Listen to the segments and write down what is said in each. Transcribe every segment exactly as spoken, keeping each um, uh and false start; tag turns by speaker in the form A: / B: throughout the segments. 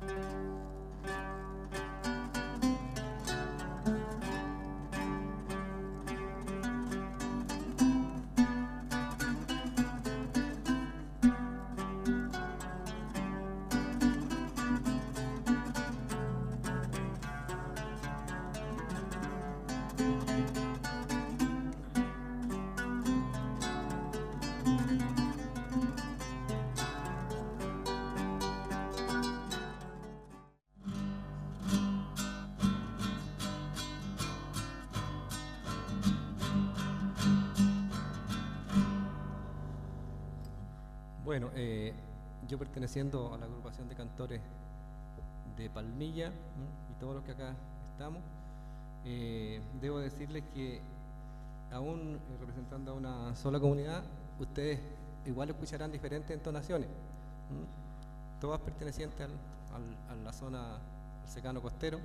A: Bueno, eh, yo perteneciendo a la agrupación de cantores de Palmilla, ¿m? y todos los que acá estamos, eh, debo decirles que aún eh, representando a una sola comunidad, ustedes igual escucharán diferentes entonaciones, ¿m? todas pertenecientes al, al, a la zona del secano costero.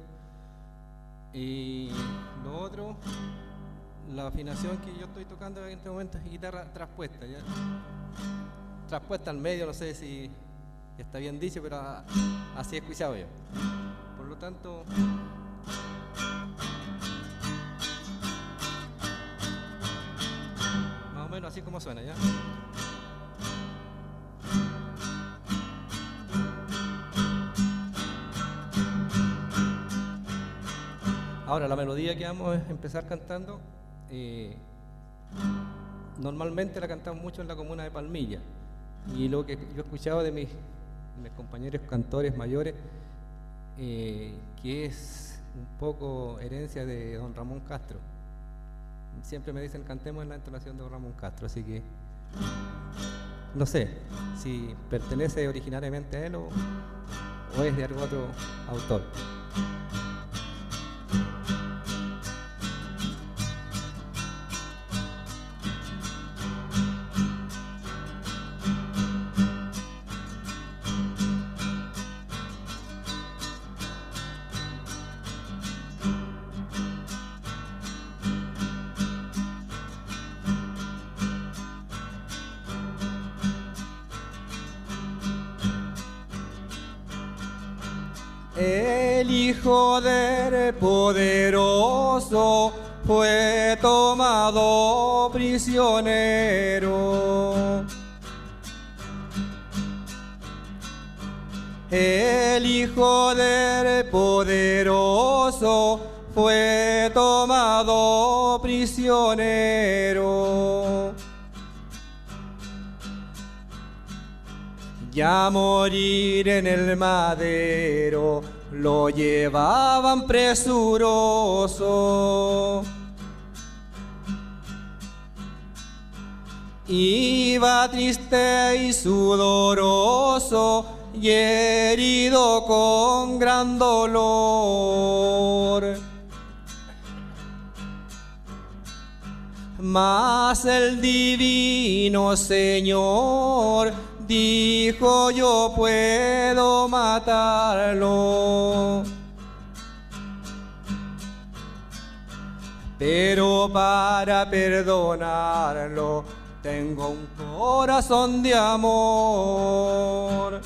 A: Y lo otro, la afinación que yo estoy tocando en este momento es guitarra traspuesta, ¿ya? Traspuesta al medio, no sé si está bien dicho, pero a, así he escuchado yo. Por lo tanto, más o menos así como suena, ¿ya? Ahora, la melodía que vamos a empezar cantando, eh, normalmente la cantamos mucho en la comuna de Palmilla. Y lo que yo he escuchado de mis, mis compañeros cantores mayores, eh, que es un poco herencia de don Ramón Castro. Siempre me dicen cantemos en la entonación de don Ramón Castro, así que no sé si pertenece originariamente a él o, o es de algún otro autor.
B: El Hijo del Poderoso fue tomado prisionero. El Hijo del Poderoso fue tomado prisionero. Ya morir en el madero lo llevaban presuroso. Iba triste y sudoroso y herido con gran dolor. Mas el divino Señor dijo: yo puedo matarlo, pero para perdonarlo tengo un corazón de amor.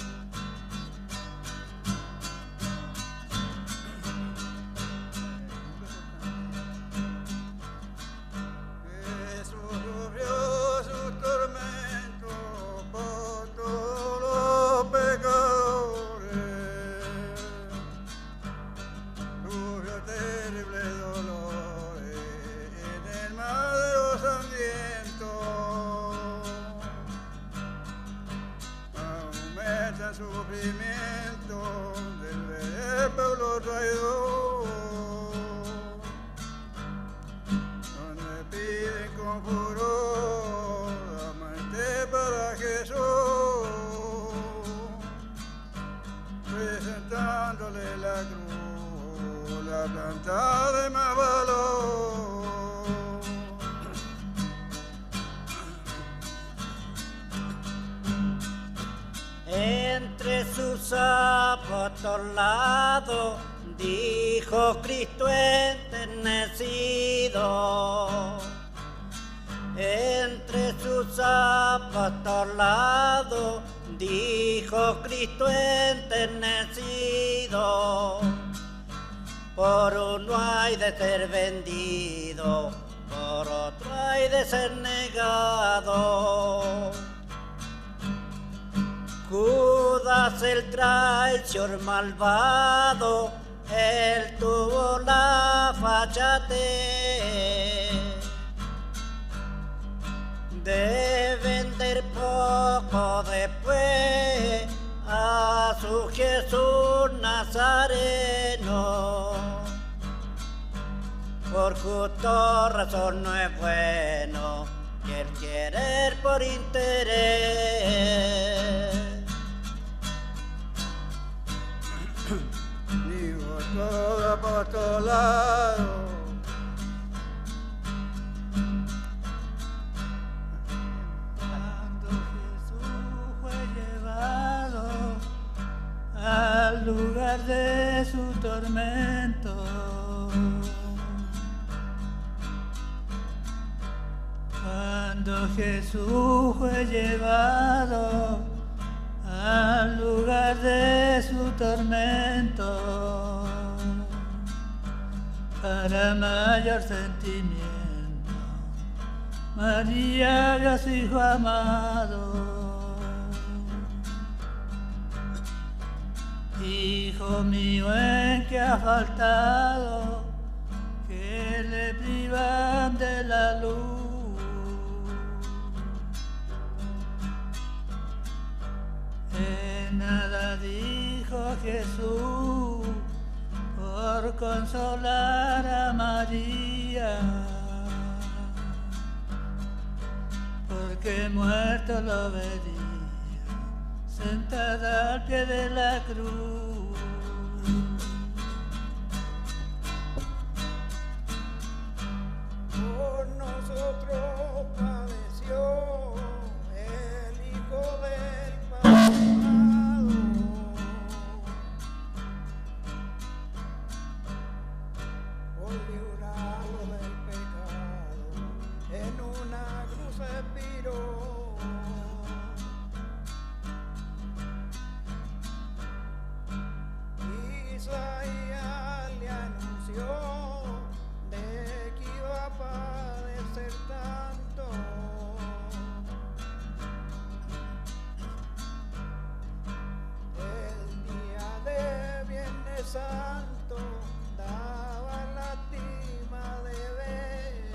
C: Sufrimiento del pueblo traidor, donde piden con furor la muerte para Jesús, presentándole la cruz, la planta de más valor.
D: Entre sus apostolados dijo Cristo enternecido. Entre sus apostolados dijo Cristo enternecido. nacido, por uno hay de ser vendido, por otro hay de ser negado. Judas el traicionero malvado, él tuvo la fachatez de vender poco después a su Jesús Nazareno. Por justo razón no es bueno y el querer por interés.
C: Digo todo apostolado,
E: cuando Jesús fue llevado al lugar de su tormento, cuando Jesús fue llevado al lugar de su tormento, para mayor sentimiento, María vio a su hijo amado. Hijo mío, ¿en qué ha faltado que le privan de la luz? En nada dijo Jesús por consolar a María, porque muerto lo vería sentada al pie de la cruz.
C: por nosotros padeció el Hijo del Pecado, por librarlo del pecado, en una cruz expiró. Isaías le anunció de que iba a padecer tanto. El día de Viernes Santo daba lástima de ver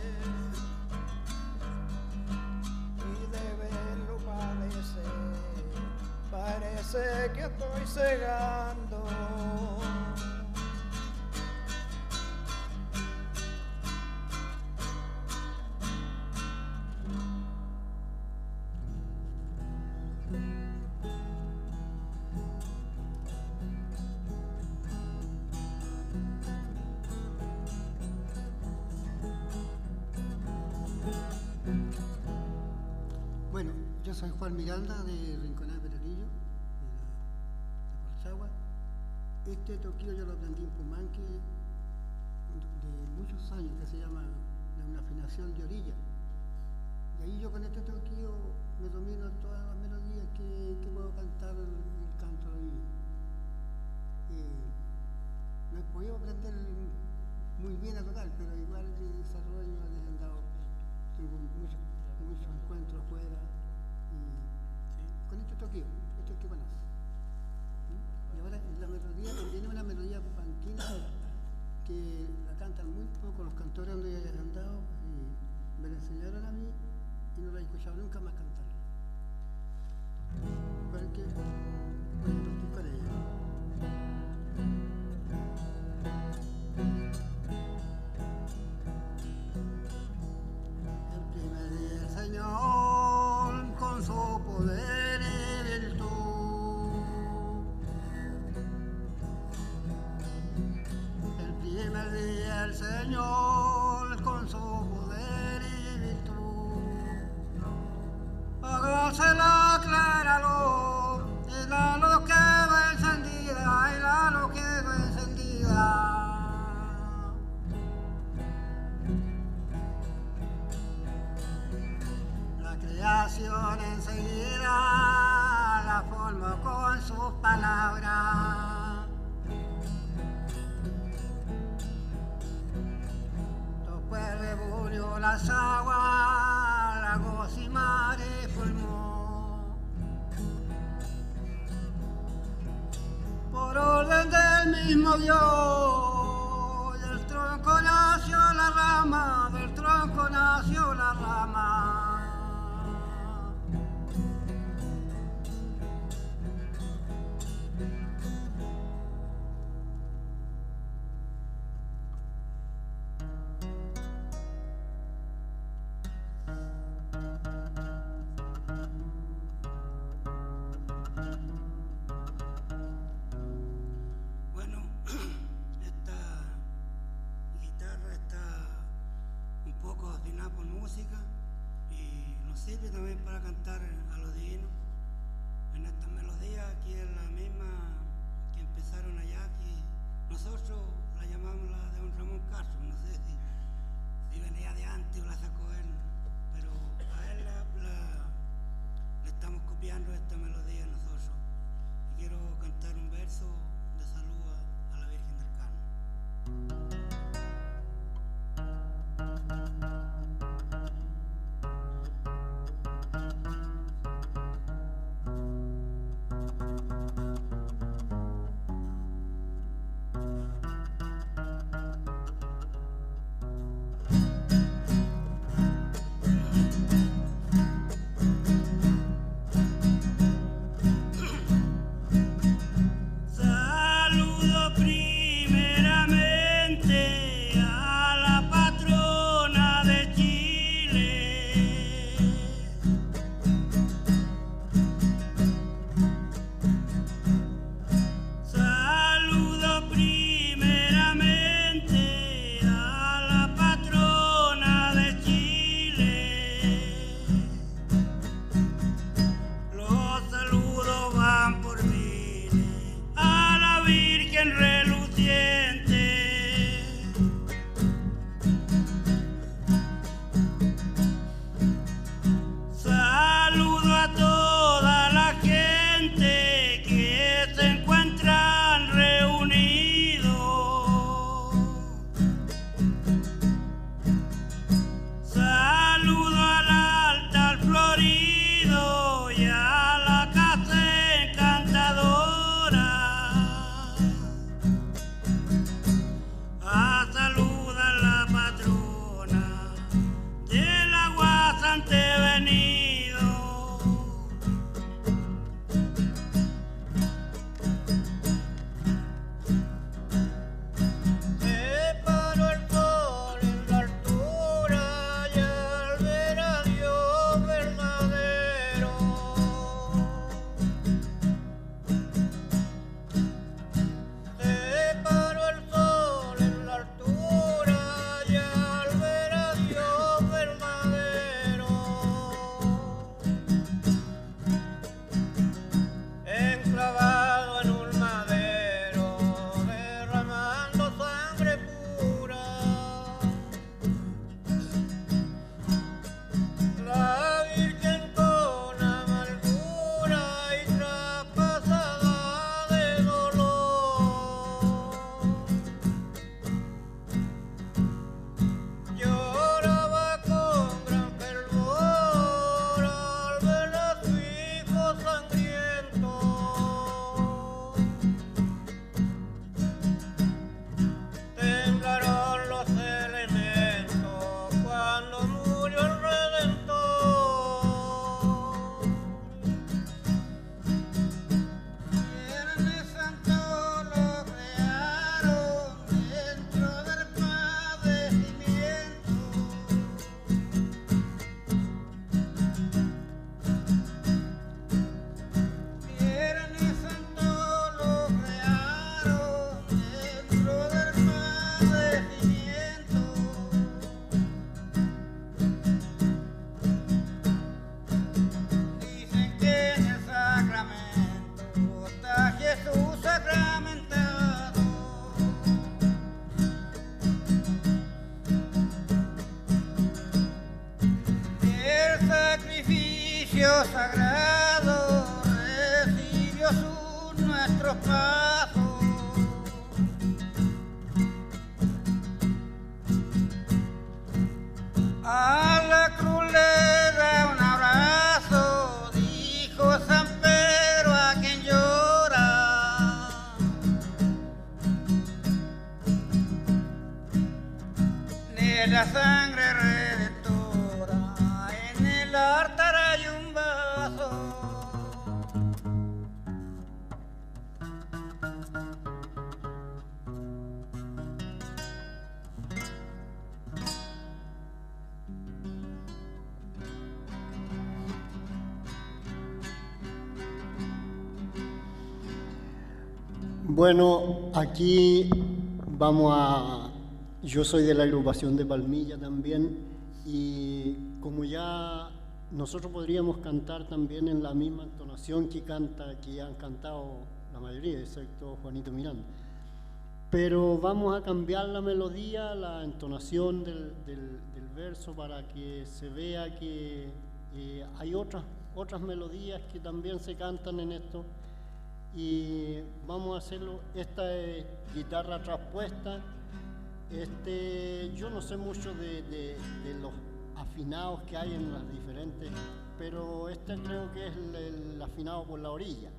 C: y de verlo padecer. Parece que estoy cegando.
F: Bueno, yo soy Juan Miranda de Rinconada Peralillo, de, de Colchagua. Este toquillo yo lo aprendí en Pumanque de muchos años, que se llama una afinación de orilla. Y ahí yo con este toquillo me domino todas las melodías que, que puedo cantar el, el canto de orilla. Eh, no he podido aprender muy bien a tocar, pero igual de desarrollo les han dado, tengo muchos muchos encuentros fuera y sí, con este toquillo, este es el que conoce. ¿Sí? Y ahora la melodía también es una melodía panquina que la cantan muy poco los cantores donde yo haya cantado y me la enseñaron a mí y no la he escuchado nunca más cantarla. Porque voy a partir con ella. Señor, con su poder y virtud, el primer día el Señor, con su poder y virtud, hágase la clara luz, y la luz quedó encendida, y la luz quedó encendida. Creación enseguida la formó con sus palabras por las aguas, lagos y mares formó. Por orden del mismo Dios, del tronco nació la rama, del tronco nació la rama.
G: Bueno, esta guitarra está un poco afinada por música y nos sirve también para cantar a los divinos en estas melodías, que es la misma que empezaron allá, que nosotros la llamamos la de don Ramón Castro, no sé si, si venía de antes o la sacó él, pero a él la, la- le estamos copiando esta melodía nosotros. Y quiero cantar un verso de salud a, a la Virgen del Carmen.
C: la sangre redentora, en el altar hay un vaso.
F: Bueno, aquí vamos a... Yo soy de la agrupación de Palmilla también, y como ya nosotros podríamos cantar también en la misma entonación que canta, que han cantado la mayoría, excepto Juanito Miranda. Pero vamos a cambiar la melodía, la entonación del, del, del verso, para que se vea que eh, hay otras, otras melodías que también se cantan en esto. Y vamos a hacerlo. Esta es guitarra traspuesta. Este, yo no sé mucho de, de, de los afinados que hay en las diferentes, pero este creo que es el, el afinado por la orilla.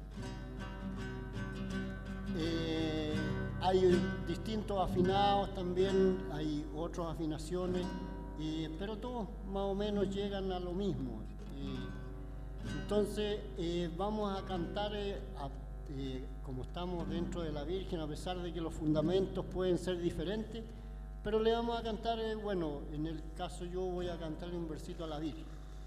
F: Eh, hay distintos afinados también, hay otras afinaciones, eh, pero todos más o menos llegan a lo mismo. Eh, entonces eh, vamos a cantar eh, a Eh, como estamos dentro de la Virgen, a pesar de que los fundamentos pueden ser diferentes, pero le vamos a cantar, eh, bueno, en el caso yo voy a cantarle un versito a la Virgen.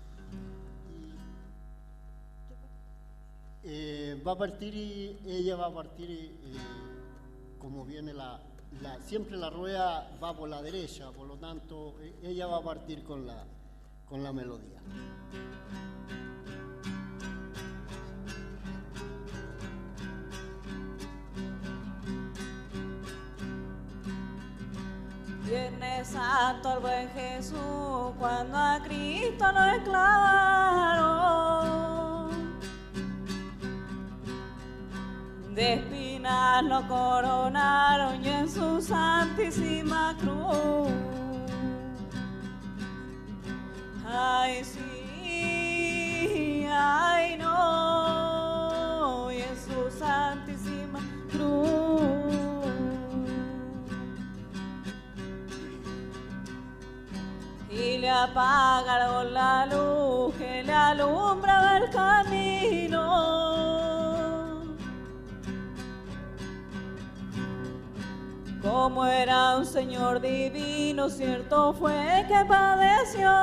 F: Y, eh, va a partir y ella va a partir eh, como viene la, la, siempre la rueda va por la derecha, por lo tanto eh, ella va a partir con la, con la melodía.
H: Viernes Santo al buen Jesús, cuando a Cristo lo esclavaron, de espinas lo coronaron y en su santísima cruz. Ay sí, ay no, y en su santísima cruz. Y le apagaron la luz que le alumbraba el camino. Como era un Señor divino, cierto fue que padeció.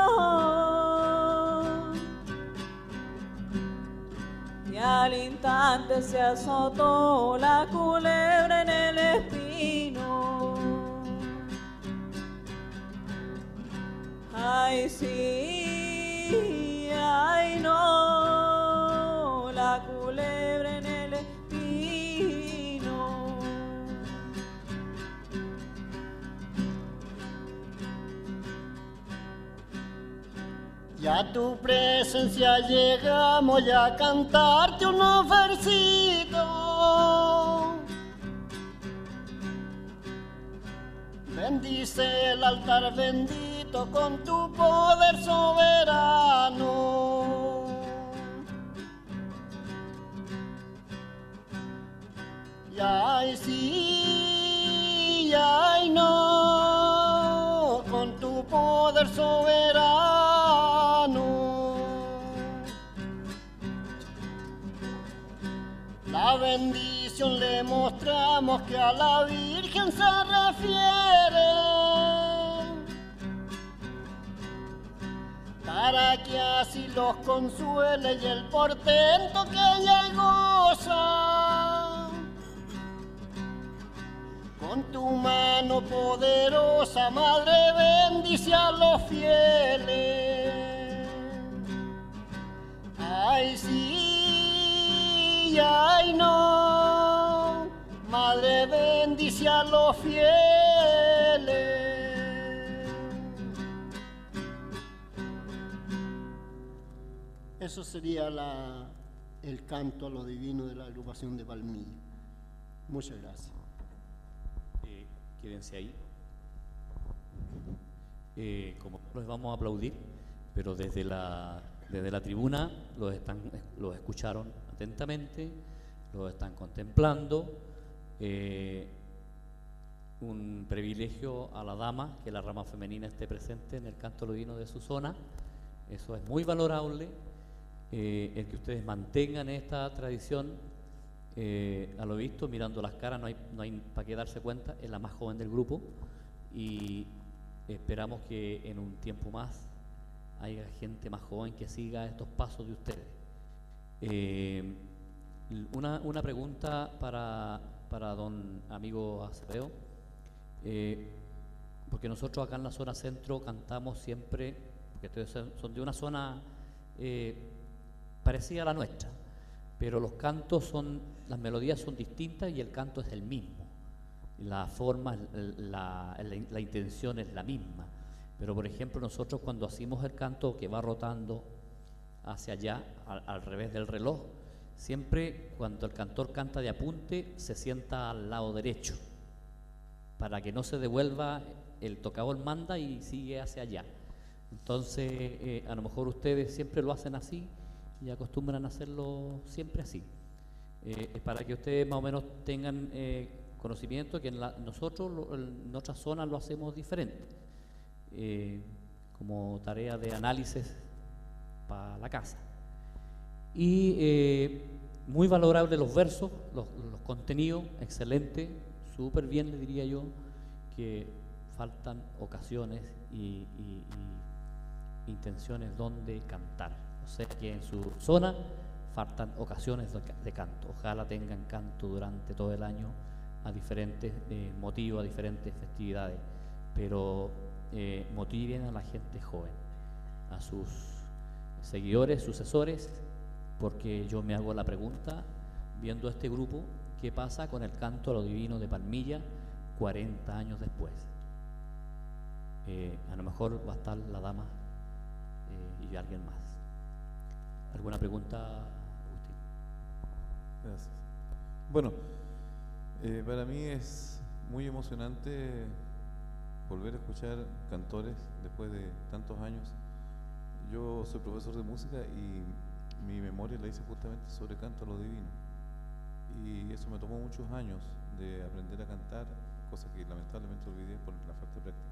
H: Y al instante se azotó la culebra en el espino. Ay sí, ay no, la culebra en el espino.
F: Ya a tu presencia llegamos ya a cantarte unos versitos. Bendice el altar bendito con tu poder soberano. Y ay sí, y ay no, con tu poder soberano. La bendición le mostramos que a la Virgen se refiere, para que así los consuele y el portento que ella goza. Con tu mano poderosa, Madre, bendice a los fieles. Ay sí, ay no, Madre, bendice a los fieles. Eso sería la, el canto a lo divino de la agrupación de Palmilla. Muchas gracias.
I: Eh, quédense ahí. Eh, como los vamos a aplaudir, pero desde la, desde la tribuna los, están, los escucharon atentamente, los están contemplando. Eh, un privilegio a la dama que la rama femenina esté presente en el canto lodino de su zona. Eso es muy valorable. Eh, el que ustedes mantengan esta tradición, eh, a lo visto, mirando las caras, no hay, no hay para qué darse cuenta, es la más joven del grupo y esperamos que en un tiempo más haya gente más joven que siga estos pasos de ustedes. Eh, una, una pregunta para, para don amigo Acevedo, eh, porque nosotros acá en la zona centro cantamos siempre, porque ustedes son, son de una zona eh, parecida a la nuestra, pero los cantos son, las melodías son distintas y el canto es el mismo, la forma, la, la, la intención es la misma. Pero por ejemplo nosotros cuando hacemos el canto que va rotando hacia allá, al, al revés del reloj, siempre cuando el cantor canta de apunte se sienta al lado derecho, para que no se devuelva, el tocador manda y sigue hacia allá. Entonces eh, a lo mejor ustedes siempre lo hacen así y acostumbran a hacerlo siempre así. Eh, es para que ustedes más o menos tengan eh, conocimiento que en la, nosotros lo, en otras zonas lo hacemos diferente. Eh, como tarea de análisis para la casa. Y eh, muy valorable los versos, los, los contenidos, excelente, súper bien, le diría yo, que faltan ocasiones y, y, y intenciones donde cantar. O sea que en su zona faltan ocasiones de, de canto. Ojalá tengan canto durante todo el año a diferentes eh, motivos, a diferentes festividades, pero Eh, motiven a la gente joven, a sus seguidores, sucesores, porque yo me hago la pregunta, viendo a este grupo, ¿qué pasa con el canto a lo divino de Palmilla cuarenta años después? Eh, a lo mejor va a estar la dama eh, y alguien más. ¿Alguna pregunta, Agustín?
J: Gracias. Bueno, eh, para mí es muy emocionante volver a escuchar cantores después de tantos años. Yo soy profesor de música y mi memoria la hice justamente sobre canto a lo divino, y eso me tomó muchos años de aprender a cantar, cosa que lamentablemente olvidé por la falta de práctica,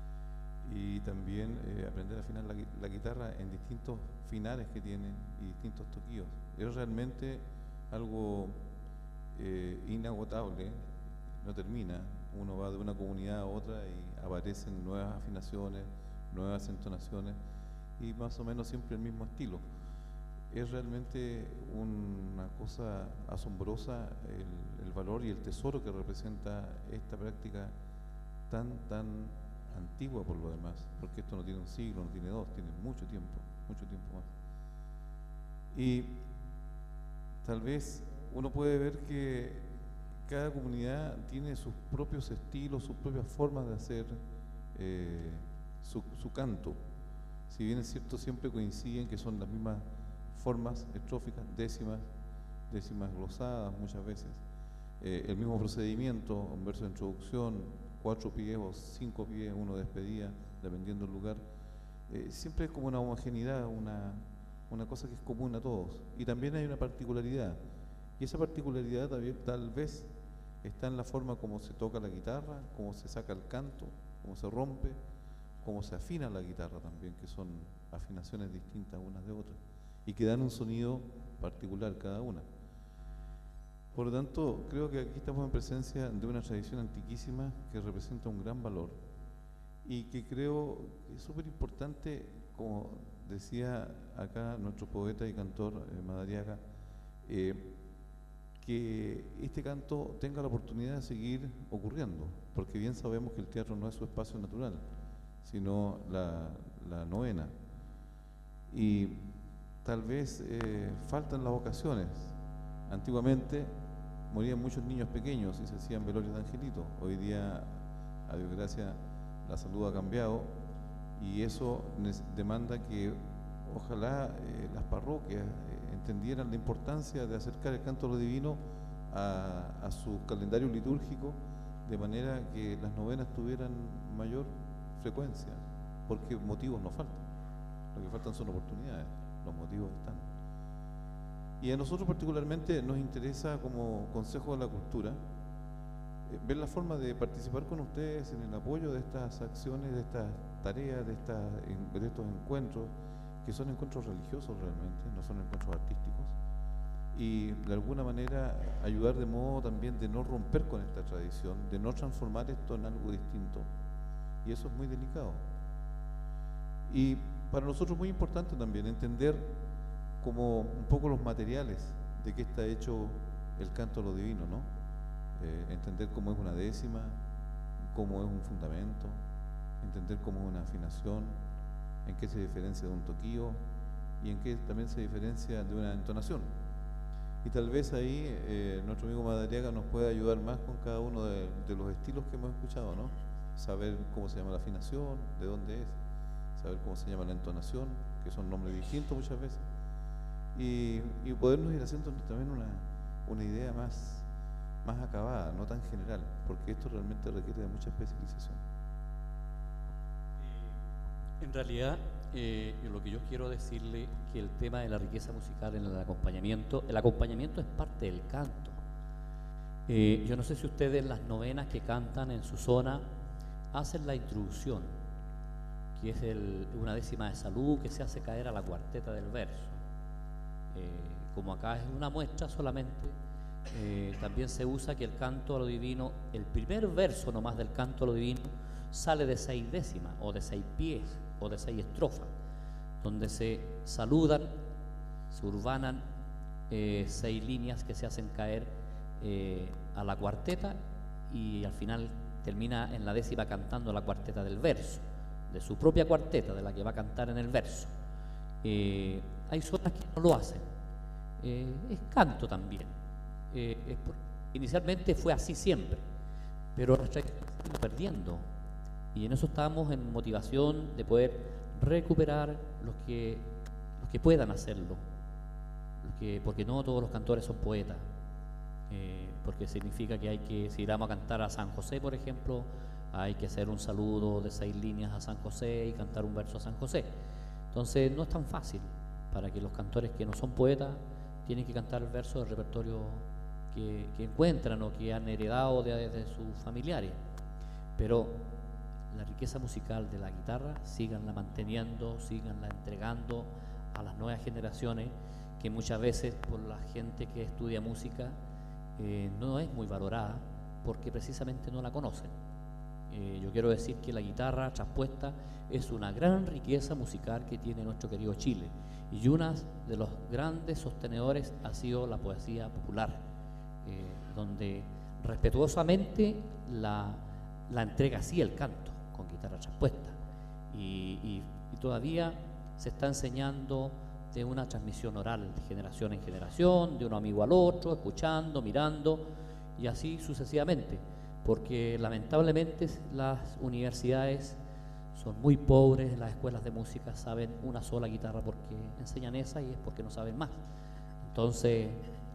J: y también eh, aprender a afinar la, la guitarra en distintos finales que tiene y distintos toquillos. Es realmente algo eh, inagotable, no termina. Uno va de una comunidad a otra y aparecen nuevas afinaciones, nuevas entonaciones y más o menos siempre el mismo estilo. Es realmente una cosa asombrosa el, el valor y el tesoro que representa esta práctica tan, tan antigua por lo demás, porque esto no tiene un siglo, no tiene dos, tiene mucho tiempo, mucho tiempo más. Y tal vez uno puede ver que cada comunidad tiene sus propios estilos, sus propias formas de hacer eh, su, su canto. Si bien es cierto, siempre coinciden que son las mismas formas estróficas, décimas, décimas glosadas muchas veces. Eh, el mismo procedimiento, un verso de introducción, cuatro pies o cinco pies, uno de despedida, dependiendo del lugar. Eh, siempre es como una homogeneidad, una, una cosa que es común a todos. Y también hay una particularidad. Y esa particularidad también, tal vez está en la forma como se toca la guitarra, cómo se saca el canto, cómo se rompe, cómo se afina la guitarra también, que son afinaciones distintas unas de otras y que dan un sonido particular cada una. Por lo tanto, creo que aquí estamos en presencia de una tradición antiquísima que representa un gran valor y que creo que es súper importante, como decía acá nuestro poeta y cantor eh, Madariaga, eh, que este canto tenga la oportunidad de seguir ocurriendo, porque bien sabemos que el teatro no es su espacio natural, sino la, la novena. Y tal vez eh, faltan las ocasiones. Antiguamente morían muchos niños pequeños y se hacían velorios de angelitos. Hoy día, a Dios gracias, la salud ha cambiado y eso demanda que ojalá eh, las parroquias eh, entendieran la importancia de acercar el canto a lo divino a, a su calendario litúrgico, de manera que las novenas tuvieran mayor frecuencia, porque motivos no faltan. Lo que faltan son oportunidades, los motivos están. Y a nosotros particularmente nos interesa, como Consejo de la Cultura, eh, ver la forma de participar con ustedes en el apoyo de estas acciones, de estas tareas, de, estas, en- de estos encuentros, que son encuentros religiosos realmente, no son encuentros artísticos, y de alguna manera ayudar de modo también de no romper con esta tradición, de no transformar esto en algo distinto, y eso es muy delicado. Y para nosotros muy importante también entender como un poco los materiales de qué está hecho el canto a lo divino, ¿no? Eh, entender cómo es una décima, cómo es un fundamento, entender cómo es una afinación, en qué se diferencia de un toquío y en qué también se diferencia de una entonación. Y tal vez ahí eh, nuestro amigo Madariaga nos puede ayudar más con cada uno de, de los estilos que hemos escuchado, ¿no? Saber cómo se llama la afinación, de dónde es, saber cómo se llama la entonación, que son nombres distintos muchas veces, y, y podernos ir haciendo también una, una idea más, más acabada, no tan general, porque esto realmente requiere de mucha especialización.
I: En realidad, eh, lo que yo quiero decirle que el tema de la riqueza musical en el acompañamiento, el acompañamiento es parte del canto. Eh, yo no sé si ustedes en las novenas que cantan en su zona hacen la introducción, que es el- una décima de salud que se hace caer a la cuarteta del verso. Eh, como acá es una muestra solamente, eh, también se usa que el canto a lo divino, el primer verso nomás del canto a lo divino, sale de seis décimas, o de seis pies, o de seis estrofas, donde se saludan, se urbanan eh, seis líneas que se hacen caer eh, a la cuarteta, y al final termina en la décima cantando la cuarteta del verso, de su propia cuarteta, de la que va a cantar en el verso. Eh, hay zonas que no lo hacen. Eh, es canto también. Eh, es por- inicialmente fue así siempre, pero nuestra tradición se ha ido perdiendo. Y en eso estamos en motivación de poder recuperar los que, los que puedan hacerlo. Los que, porque no todos los cantores son poetas. Eh, porque significa que hay que, si vamos a cantar a San José, por ejemplo, hay que hacer un saludo de seis líneas a San José y cantar un verso a San José. Entonces no es tan fácil para que los cantores que no son poetas tienen que cantar el verso del repertorio que, que encuentran o que han heredado de, de sus familiares. Pero la riqueza musical de la guitarra, síganla manteniendo, síganla entregando a las nuevas generaciones, que muchas veces por la gente que estudia música eh, no es muy valorada porque precisamente no la conocen. Eh, yo quiero decir que la guitarra traspuesta es una gran riqueza musical que tiene nuestro querido Chile, y uno de los grandes sostenedores ha sido la poesía popular, eh, donde respetuosamente la, la entrega así el canto, con guitarra traspuesta, y, y, y todavía se está enseñando de una transmisión oral de generación en generación, de un amigo al otro, escuchando, mirando, y así sucesivamente, porque lamentablemente las universidades son muy pobres, las escuelas de música saben una sola guitarra porque enseñan esa, y es porque no saben más. Entonces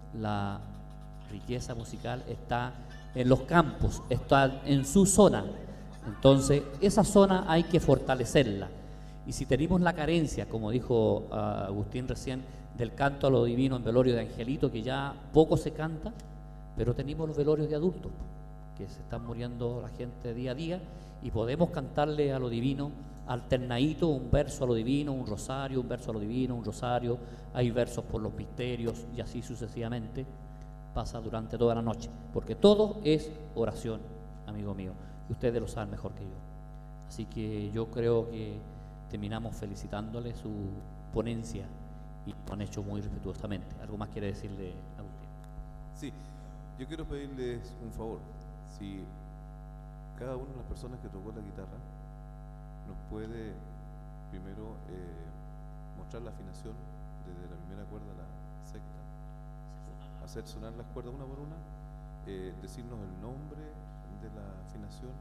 I: la riqueza musical está en los campos, está en su zona. Entonces esa zona hay que fortalecerla, y si tenemos la carencia, como dijo uh, Agustín recién, del canto a lo divino en velorio de Angelito, que ya poco se canta, pero tenemos los velorios de adultos, que se están muriendo la gente día a día, y podemos cantarle a lo divino alternadito, un verso a lo divino, un rosario, un verso a lo divino, un rosario, hay versos por los misterios, y así sucesivamente pasa durante toda la noche, porque todo es oración, amigo mío, y ustedes lo saben mejor que yo. Así que yo creo que terminamos felicitándole su ponencia, y lo han hecho muy respetuosamente. ¿Algo más quiere decirle, Agustín?
J: Sí, yo quiero pedirles un favor. Si cada una de las personas que tocó la guitarra nos puede primero eh, mostrar la afinación desde la primera cuerda a la sexta, hacer sonar las cuerdas una por una, eh, decirnos el nombre de la afinación,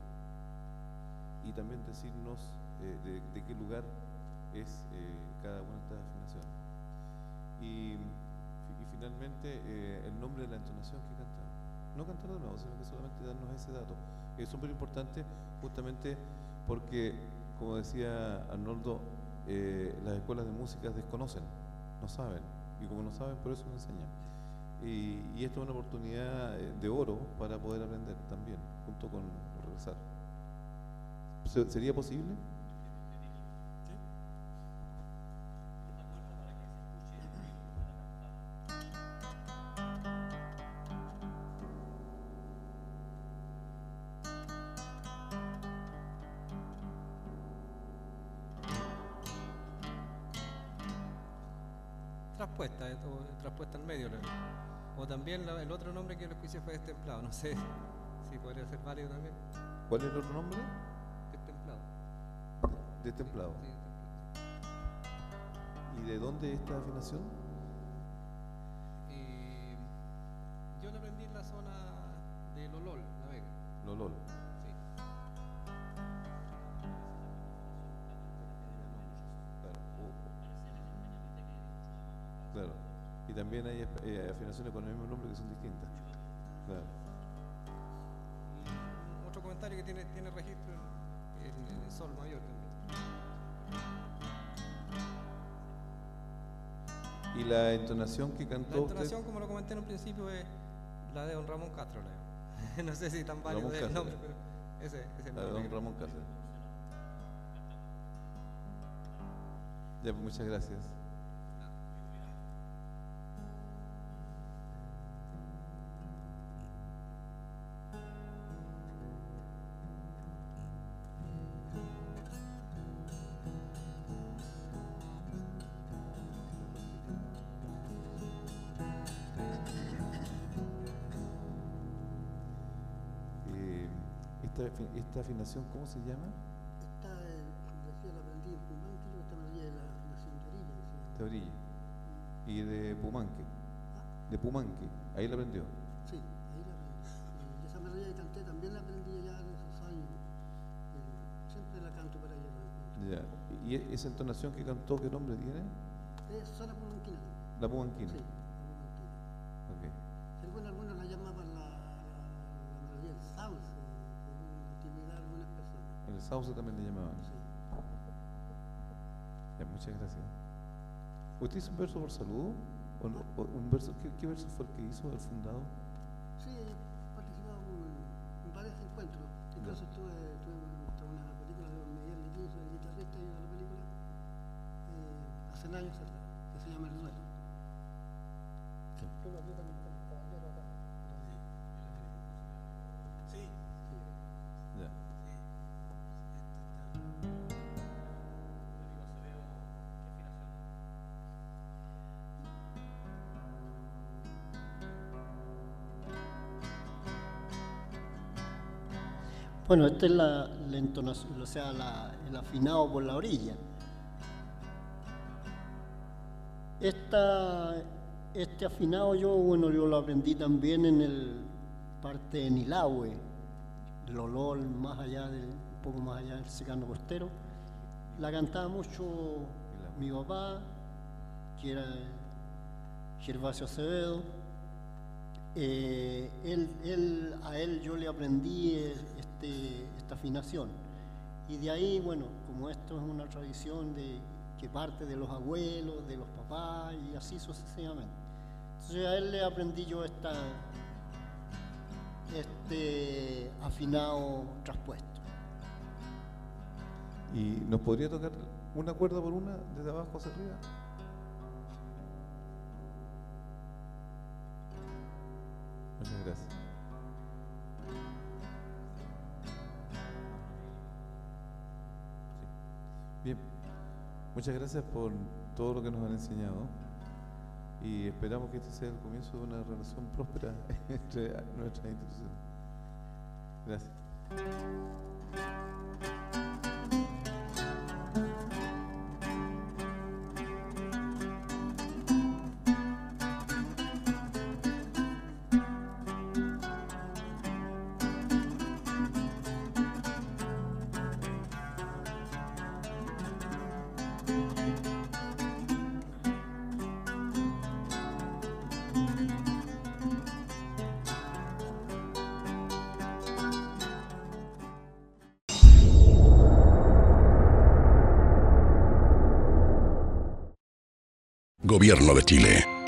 J: y también decirnos eh, de, de qué lugar es eh, cada una de estas afinaciones. Y, y finalmente eh, el nombre de la entonación que cantaron. No cantar de nuevo, sino que solamente darnos ese dato. Es súper importante justamente porque, como decía Arnoldo, eh, las escuelas de música desconocen, no saben, y como no saben, por eso no enseñan. Y, y esto es una oportunidad eh, de oro para poder aprender también, junto con rezar. ¿Se- ¿Sería posible?
A: Traspuesta, eh, o traspuesta al medio. la- O también la- el otro nombre que yo le escuché fue destemplado. No sé si podría ser válido también.
J: ¿Cuál es el otro nombre?
A: Destemplado.
J: Destemplado.
A: Sí, destemplado.
J: ¿Y de dónde esta afinación?
A: Eh, yo lo aprendí en la zona de Lolol, La Vega.
J: Lolol.
A: Sí.
J: Claro. O- Claro. Y también hay eh, afinaciones con el mismo nombre que son distintas. Claro.
A: Y otro comentario que tiene, tiene registro en, en el sol mayor también.
J: ¿Y la entonación que
A: La
J: cantó
A: entonación,
J: usted?
A: como lo comenté en un principio, es la de don Ramón Castro. la- No sé si tan válido
J: Ramón
A: es el
J: Cáceres.
A: nombre, pero ese, ese es el
J: La de
A: nombre
J: don
A: que-
J: Ramón Cáceres. Ya, pues, muchas gracias. Eh, esta, afi- esta afinación, ¿cómo se llama?
F: Esta, eh, como decía, la aprendí en Pumanque, yo esta melodía de la afinación de orilla. decía.
J: De Orilla. Y de Pumanque. De Pumanque. Ahí la aprendió.
F: Sí, ahí la aprendí. Y esa melodía que canté también la aprendí ya en esos años. Eh, siempre la canto para ella. la encuentro.
J: Ya. ¿Y e- esa entonación que cantó, qué nombre tiene?
F: Es zona pumanquina también.
J: La Pumanquina.
F: Sí, la pumanquina.
J: Ok.
F: Sí, bueno, algunos la llamaban la, la, la melodía del sauce, según la antigüedad de algunas personas.
J: En el Sauce también le llamaban.
F: Sí.
J: Ya, muchas gracias. ¿Usted hizo un verso por saludo? ¿O no? ¿O un verso, ¿qué, qué verso fue el que hizo el fundado?
F: Sí, he participado en, en varios encuentros. Incluso estuve, estuve en una película de don Miguel Litín, soy el guitarrista y de la película, eh, hace años atrás, que se llama El Duelo. Creo que aquí también está el caballero acá.
G: Sí.
F: Sí.
J: Ya.
K: Bueno, esta es la, la entonación, o sea, la- el afinado por la orilla. Esta, este afinado yo, bueno, yo lo aprendí también en el parte de Nilahue, Lolol, más allá de, un poco más allá del secano costero. La cantaba mucho mi papá, que era Gervasio Acevedo. Eh, él, él, a él yo le aprendí eh, este, esta afinación. Y de ahí, bueno, como esto es una tradición de, que parte de los abuelos, de los papás y así sucesivamente. Entonces a él le aprendí yo esta, este afinado traspuesto.
J: ¿Y nos podría tocar una cuerda por una, desde abajo hacia arriba? Muchas gracias. Sí. Bien, muchas gracias por todo lo que nos han enseñado y esperamos que este sea el comienzo de una relación próspera entre nuestras instituciones. Gracias.
L: Gobierno de Chile.